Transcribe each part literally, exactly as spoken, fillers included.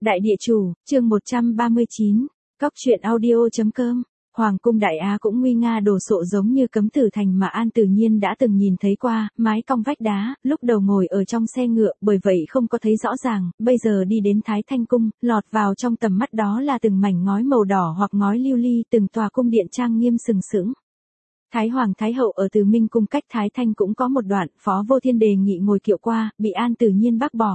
Đại địa chủ, chương một trăm ba mươi chín, Cóc truyện audio.com. Hoàng cung Đại Á cũng nguy nga đồ sộ giống như Cấm Tử Thành mà An Tử Nhiên đã từng nhìn thấy qua, mái cong vách đá, lúc đầu ngồi ở trong xe ngựa, bởi vậy không có thấy rõ ràng, bây giờ đi đến Thái Thanh Cung, lọt vào trong tầm mắt đó là từng mảnh ngói màu đỏ hoặc ngói lưu ly, từng tòa cung điện trang nghiêm sừng sững. Thái Hoàng Thái Hậu ở Từ Minh Cung cách Thái Thanh cũng có một đoạn, Phó Vô Thiên đề nghị ngồi kiệu qua, bị An Tử Nhiên bác bỏ.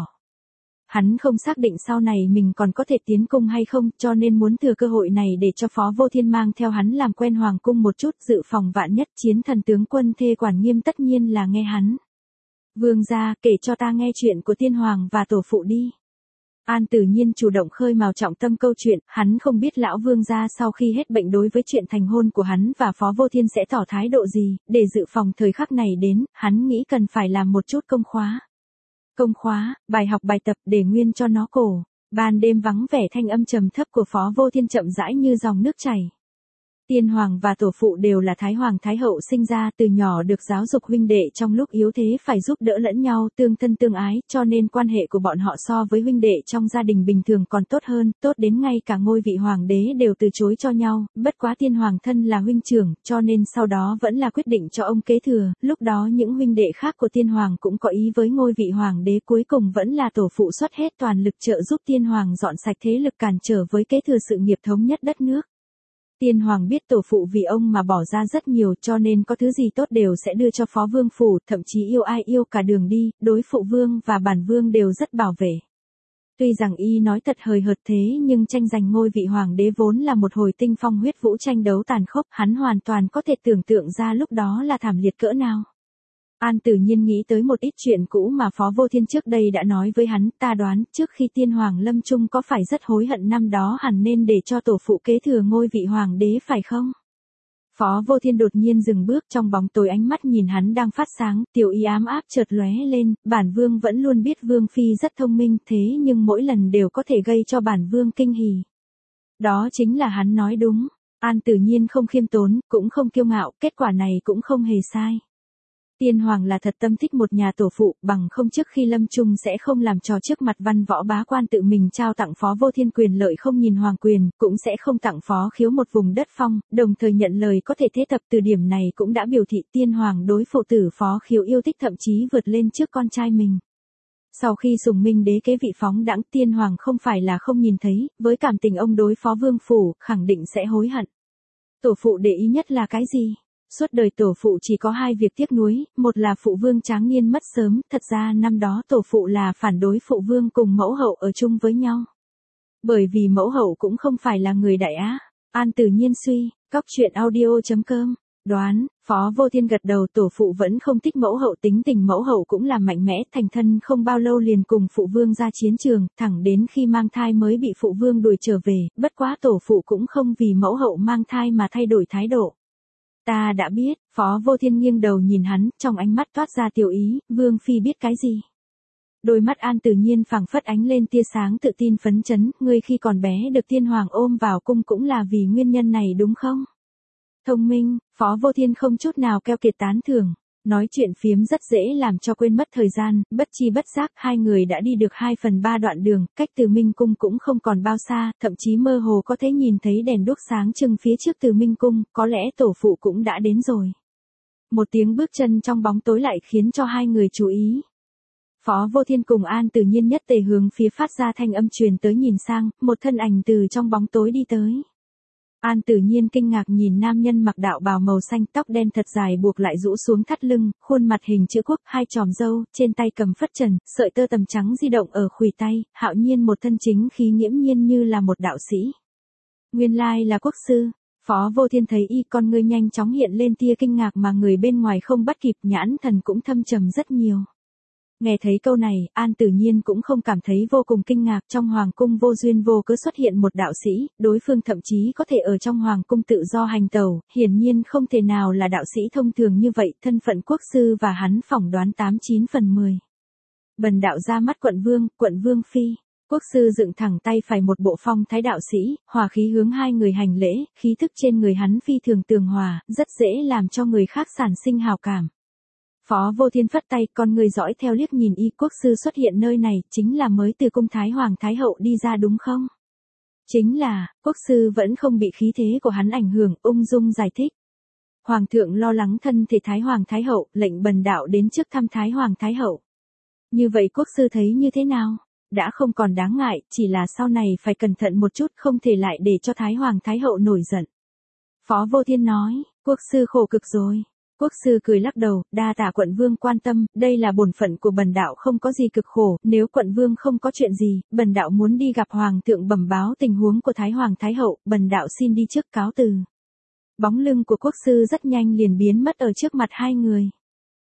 Hắn không xác định sau này mình còn có thể tiến cung hay không, cho nên muốn thừa cơ hội này để cho Phó Vô Thiên mang theo hắn làm quen hoàng cung một chút, dự phòng vạn nhất. Chiến thần tướng quân Thê Quản Nghiêm tất nhiên là nghe hắn. Vương gia, kể cho ta nghe chuyện của tiên hoàng và tổ phụ đi. An Tử Nhiên chủ động khơi mào trọng tâm câu chuyện, hắn không biết lão vương gia sau khi hết bệnh đối với chuyện thành hôn của hắn và Phó Vô Thiên sẽ tỏ thái độ gì, để dự phòng thời khắc này đến, hắn nghĩ cần phải làm một chút công khóa. Công khóa, bài học bài tập để nguyên cho nó cổ. Ban đêm vắng vẻ, thanh âm trầm thấp của Phó Vô Thiên chậm rãi như dòng nước chảy. Tiên hoàng và tổ phụ đều là Thái Hoàng Thái Hậu sinh ra, từ nhỏ được giáo dục huynh đệ trong lúc yếu thế phải giúp đỡ lẫn nhau, tương thân tương ái, cho nên quan hệ của bọn họ so với huynh đệ trong gia đình bình thường còn tốt hơn, tốt đến ngay cả ngôi vị hoàng đế đều từ chối cho nhau, bất quá tiên hoàng thân là huynh trưởng, cho nên sau đó vẫn là quyết định cho ông kế thừa, lúc đó những huynh đệ khác của tiên hoàng cũng có ý với ngôi vị hoàng đế, cuối cùng vẫn là tổ phụ xuất hết toàn lực trợ giúp tiên hoàng dọn sạch thế lực cản trở với kế thừa sự nghiệp thống nhất đất nước. Tiên hoàng biết tổ phụ vì ông mà bỏ ra rất nhiều, cho nên có thứ gì tốt đều sẽ đưa cho Phó Vương phủ, thậm chí yêu ai yêu cả đường đi, đối phụ vương và bản vương đều rất bảo vệ. Tuy rằng y nói thật hời hợt thế nhưng tranh giành ngôi vị hoàng đế vốn là một hồi tinh phong huyết vũ tranh đấu tàn khốc, hắn hoàn toàn có thể tưởng tượng ra lúc đó là thảm liệt cỡ nào. An Tử Nhiên nghĩ tới một ít chuyện cũ mà Phó Vô Thiên trước đây đã nói với hắn, ta đoán trước khi tiên hoàng lâm chung có phải rất hối hận năm đó hẳn nên để cho tổ phụ kế thừa ngôi vị hoàng đế phải không? Phó Vô Thiên đột nhiên dừng bước, trong bóng tối ánh mắt nhìn hắn đang phát sáng, tiểu ý ám áp chợt lóe lên, bản vương vẫn luôn biết vương phi rất thông minh thế nhưng mỗi lần đều có thể gây cho bản vương kinh hỉ. Đó chính là hắn nói đúng, An Tử Nhiên không khiêm tốn, cũng không kiêu ngạo, kết quả này cũng không hề sai. Tiên hoàng là thật tâm thích một nhà tổ phụ, bằng không trước khi lâm chung sẽ không làm trò trước mặt văn võ bá quan tự mình trao tặng Phó Vô Thiên quyền lợi không nhìn hoàng quyền, cũng sẽ không tặng Phó Khiếu một vùng đất phong, đồng thời nhận lời có thể thế tập. Từ điểm này cũng đã biểu thị tiên hoàng đối phụ tử Phó Khiếu yêu thích thậm chí vượt lên trước con trai mình. Sau khi Sùng Minh đế kế vị phóng đãng, tiên hoàng không phải là không nhìn thấy, với cảm tình ông đối Phó Vương phủ, khẳng định sẽ hối hận. Tổ phụ để ý nhất là cái gì? Suốt đời tổ phụ chỉ có hai việc tiếc nuối, một là phụ vương tráng niên mất sớm, thật ra năm đó tổ phụ là phản đối phụ vương cùng mẫu hậu ở chung với nhau. Bởi vì mẫu hậu cũng không phải là người Đại Á. An Tử Nhiên suy, Cóc truyện audio.com, đoán, Phó Vô Thiên gật đầu, tổ phụ vẫn không thích mẫu hậu, tính tình mẫu hậu cũng là mạnh mẽ, thành thân không bao lâu liền cùng phụ vương ra chiến trường, thẳng đến khi mang thai mới bị phụ vương đuổi trở về, bất quá tổ phụ cũng không vì mẫu hậu mang thai mà thay đổi thái độ. Ta đã biết, Phó Vô Thiên nghiêng đầu nhìn hắn, trong ánh mắt toát ra tiểu ý, vương phi biết cái gì? Đôi mắt An Tử Nhiên phảng phất ánh lên tia sáng tự tin phấn chấn, ngươi khi còn bé được tiên hoàng ôm vào cung cũng là vì nguyên nhân này đúng không? Thông minh, Phó Vô Thiên không chút nào keo kiệt tán thưởng. Nói chuyện phiếm rất dễ làm cho quên mất thời gian, bất chi bất giác hai người đã đi được hai phần ba đoạn đường, cách Từ Minh Cung cũng không còn bao xa, thậm chí mơ hồ có thể nhìn thấy đèn đuốc sáng trưng phía trước Từ Minh Cung, có lẽ tổ phụ cũng đã đến rồi. Một tiếng bước chân trong bóng tối lại khiến cho hai người chú ý. Phó Vô Thiên cùng An Tử Nhiên nhất tề hướng phía phát ra thanh âm truyền tới nhìn sang, một thân ảnh từ trong bóng tối đi tới. An Tử Nhiên kinh ngạc nhìn nam nhân mặc đạo bào màu xanh, tóc đen thật dài buộc lại rũ xuống thắt lưng, khuôn mặt hình chữ quốc, hai chòm râu, trên tay cầm phất trần, sợi tơ tầm trắng di động ở khuỷu tay, hạo nhiên một thân chính khí nghiễm nhiên như là một đạo sĩ. Nguyên lai là quốc sư. Phó Vô Thiên thấy y, con ngươi nhanh chóng hiện lên tia kinh ngạc mà người bên ngoài không bắt kịp, nhãn thần cũng thâm trầm rất nhiều. Nghe thấy câu này, An Tử Nhiên cũng không cảm thấy vô cùng kinh ngạc, trong hoàng cung vô duyên vô cớ xuất hiện một đạo sĩ, đối phương thậm chí có thể ở trong hoàng cung tự do hành tẩu, hiển nhiên không thể nào là đạo sĩ thông thường như vậy, thân phận quốc sư và hắn phỏng đoán tám chín phần mười. Bần đạo ra mắt quận vương, quận vương phi. Quốc sư dựng thẳng tay phải một bộ phong thái đạo sĩ, hòa khí hướng hai người hành lễ, khí thức trên người hắn phi thường tường hòa, rất dễ làm cho người khác sản sinh hào cảm. Phó Vô Thiên phất tay, con người dõi theo liếc nhìn y, quốc sư xuất hiện nơi này, chính là mới từ cung Thái Hoàng Thái Hậu đi ra đúng không? Chính là, quốc sư vẫn không bị khí thế của hắn ảnh hưởng, ung dung giải thích. Hoàng thượng lo lắng thân thể Thái Hoàng Thái Hậu, lệnh bần đạo đến trước thăm Thái Hoàng Thái Hậu. Như vậy quốc sư thấy như thế nào? Đã không còn đáng ngại, chỉ là sau này phải cẩn thận một chút, không thể lại để cho Thái Hoàng Thái Hậu nổi giận. Phó Vô Thiên nói, quốc sư khổ cực rồi. Quốc sư cười lắc đầu, đa tạ quận vương quan tâm, đây là bổn phận của bần đạo, không có gì cực khổ, nếu quận vương không có chuyện gì, bần đạo muốn đi gặp hoàng thượng bẩm báo tình huống của Thái Hoàng Thái Hậu, bần đạo xin đi trước cáo từ. Bóng lưng của quốc sư rất nhanh liền biến mất ở trước mặt hai người.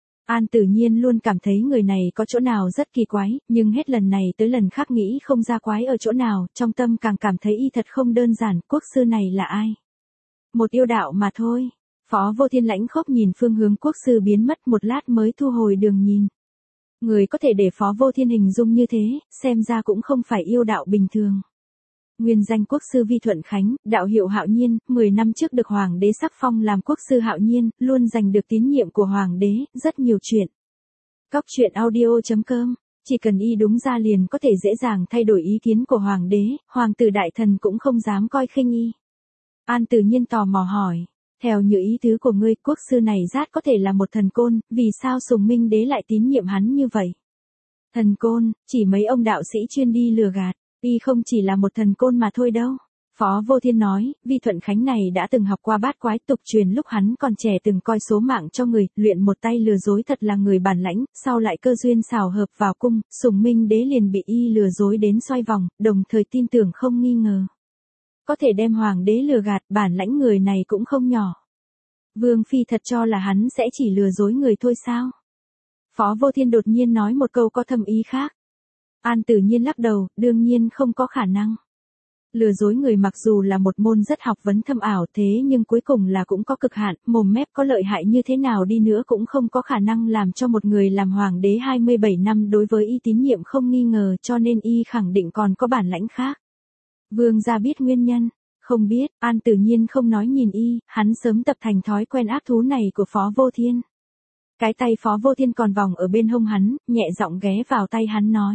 An Tử Nhiên luôn cảm thấy người này có chỗ nào rất kỳ quái, nhưng hết lần này tới lần khác nghĩ không ra quái ở chỗ nào, trong tâm càng cảm thấy y thật không đơn giản, quốc sư này là ai? Một yêu đạo mà thôi. Phó Vô Thiên lãnh khốc nhìn phương hướng quốc sư biến mất, một lát mới thu hồi đường nhìn. Người có thể để Phó Vô Thiên hình dung như thế, xem ra cũng không phải yêu đạo bình thường. Nguyên danh quốc sư Vi Thuận Khánh, đạo hiệu Hạo Nhiên, mười năm trước được hoàng đế sắc phong làm quốc sư Hạo Nhiên, luôn giành được tín nhiệm của hoàng đế, rất nhiều chuyện. Cóc truyện audio chấm com, chỉ cần y đúng ra liền có thể dễ dàng thay đổi ý kiến của hoàng đế, hoàng tử đại thần cũng không dám coi khinh y. An Tử Nhiên tò mò hỏi, theo như ý tứ của ngươi, quốc sư này rát có thể là một thần côn, vì sao Sùng Minh đế lại tín nhiệm hắn như vậy? Thần côn, chỉ mấy ông đạo sĩ chuyên đi lừa gạt, y không chỉ là một thần côn mà thôi đâu. Phó Vô Thiên nói, Vi Thuận Khánh này đã từng học qua bát quái, tục truyền lúc hắn còn trẻ từng coi số mạng cho người, luyện một tay lừa dối thật là người bản lãnh, sau lại cơ duyên xào hợp vào cung, Sùng Minh đế liền bị y lừa dối đến xoay vòng, đồng thời tin tưởng không nghi ngờ. Có thể đem hoàng đế lừa gạt, bản lãnh người này cũng không nhỏ. Vương phi thật cho là hắn sẽ chỉ lừa dối người thôi sao? Phó Vô Thiên đột nhiên nói một câu có thâm ý khác. An Tử Nhiên lắc đầu, đương nhiên không có khả năng. Lừa dối người mặc dù là một môn rất học vấn thâm ảo, thế nhưng cuối cùng là cũng có cực hạn, mồm mép có lợi hại như thế nào đi nữa cũng không có khả năng làm cho một người làm hoàng đế hai mươi bảy năm đối với y tín nhiệm không nghi ngờ, cho nên y khẳng định còn có bản lãnh khác. Vương gia biết nguyên nhân, không biết, An Tử Nhiên không nói nhìn y, hắn sớm tập thành thói quen ác thú này của Phó Vô Thiên. Cái tay Phó Vô Thiên còn vòng ở bên hông hắn, nhẹ giọng ghé vào tay hắn nói.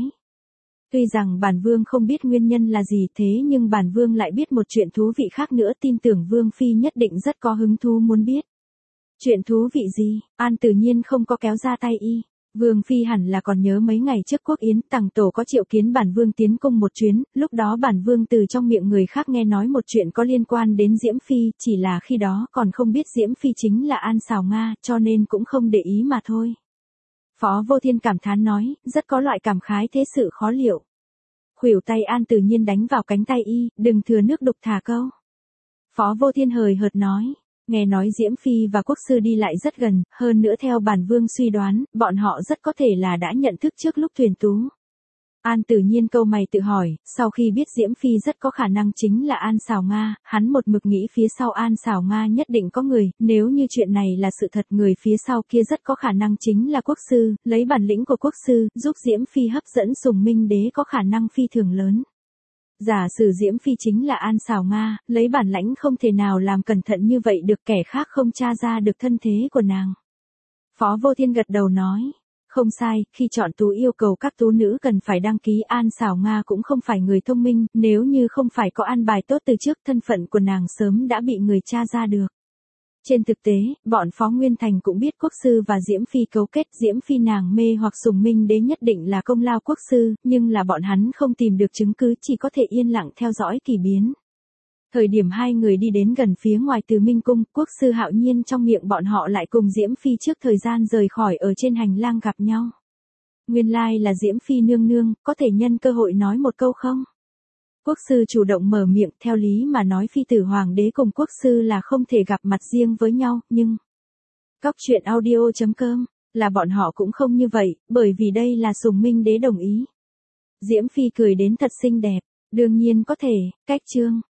Tuy rằng bản vương không biết nguyên nhân là gì, thế nhưng bản vương lại biết một chuyện thú vị khác nữa, tin tưởng vương phi nhất định rất có hứng thú muốn biết. Chuyện thú vị gì? An Tử Nhiên không có kéo ra tay y. Vương phi hẳn là còn nhớ mấy ngày trước quốc yến, tằng tổ có triệu kiến bản vương tiến cung một chuyến, lúc đó bản vương từ trong miệng người khác nghe nói một chuyện có liên quan đến Diễm phi, chỉ là khi đó còn không biết Diễm phi chính là An Sào Nga, cho nên cũng không để ý mà thôi. Phó Vô Thiên cảm thán nói, rất có loại cảm khái thế sự khó liệu. Khuỷu tay An Tử Nhiên đánh vào cánh tay y, đừng thừa nước đục thả câu. Phó Vô Thiên hời hợt nói, nghe nói Diễm phi và quốc sư đi lại rất gần, hơn nữa theo bản vương suy đoán, bọn họ rất có thể là đã nhận thức trước lúc thuyền tú. An Tử Nhiên câu mày tự hỏi, sau khi biết Diễm phi rất có khả năng chính là An Sào Nga, hắn một mực nghĩ phía sau An Sào Nga nhất định có người, nếu như chuyện này là sự thật, người phía sau kia rất có khả năng chính là quốc sư, lấy bản lĩnh của quốc sư, giúp Diễm phi hấp dẫn Sùng Minh đế có khả năng phi thường lớn. Giả sử Diễm phi chính là An Sào Nga, lấy bản lãnh không thể nào làm cẩn thận như vậy được, kẻ khác không tra ra được thân thế của nàng. Phó Vô Thiên gật đầu nói. Không sai, khi chọn tú yêu cầu các tú nữ cần phải đăng ký. An Sào Nga cũng không phải người thông minh, nếu như không phải có an bài tốt từ trước, thân phận của nàng sớm đã bị người tra ra được. Trên thực tế, bọn Phó Nguyên Thành cũng biết quốc sư và Diễm phi cấu kết, Diễm phi nàng mê hoặc Sùng Minh đế nhất định là công lao quốc sư, nhưng là bọn hắn không tìm được chứng cứ, chỉ có thể yên lặng theo dõi kỳ biến. Thời điểm hai người đi đến gần phía ngoài Từ Minh cung, quốc sư Hạo Nhiên trong miệng bọn họ lại cùng Diễm phi trước thời gian rời khỏi ở trên hành lang gặp nhau. Nguyên lai là Diễm phi nương nương, có thể nhân cơ hội nói một câu không? Quốc sư chủ động mở miệng, theo lý mà nói phi tử hoàng đế cùng quốc sư là không thể gặp mặt riêng với nhau, nhưng Cóc truyện audio chấm com là bọn họ cũng không như vậy, bởi vì đây là Sùng Minh đế đồng ý. Diễm phi cười đến thật xinh đẹp, đương nhiên có thể, cách chương.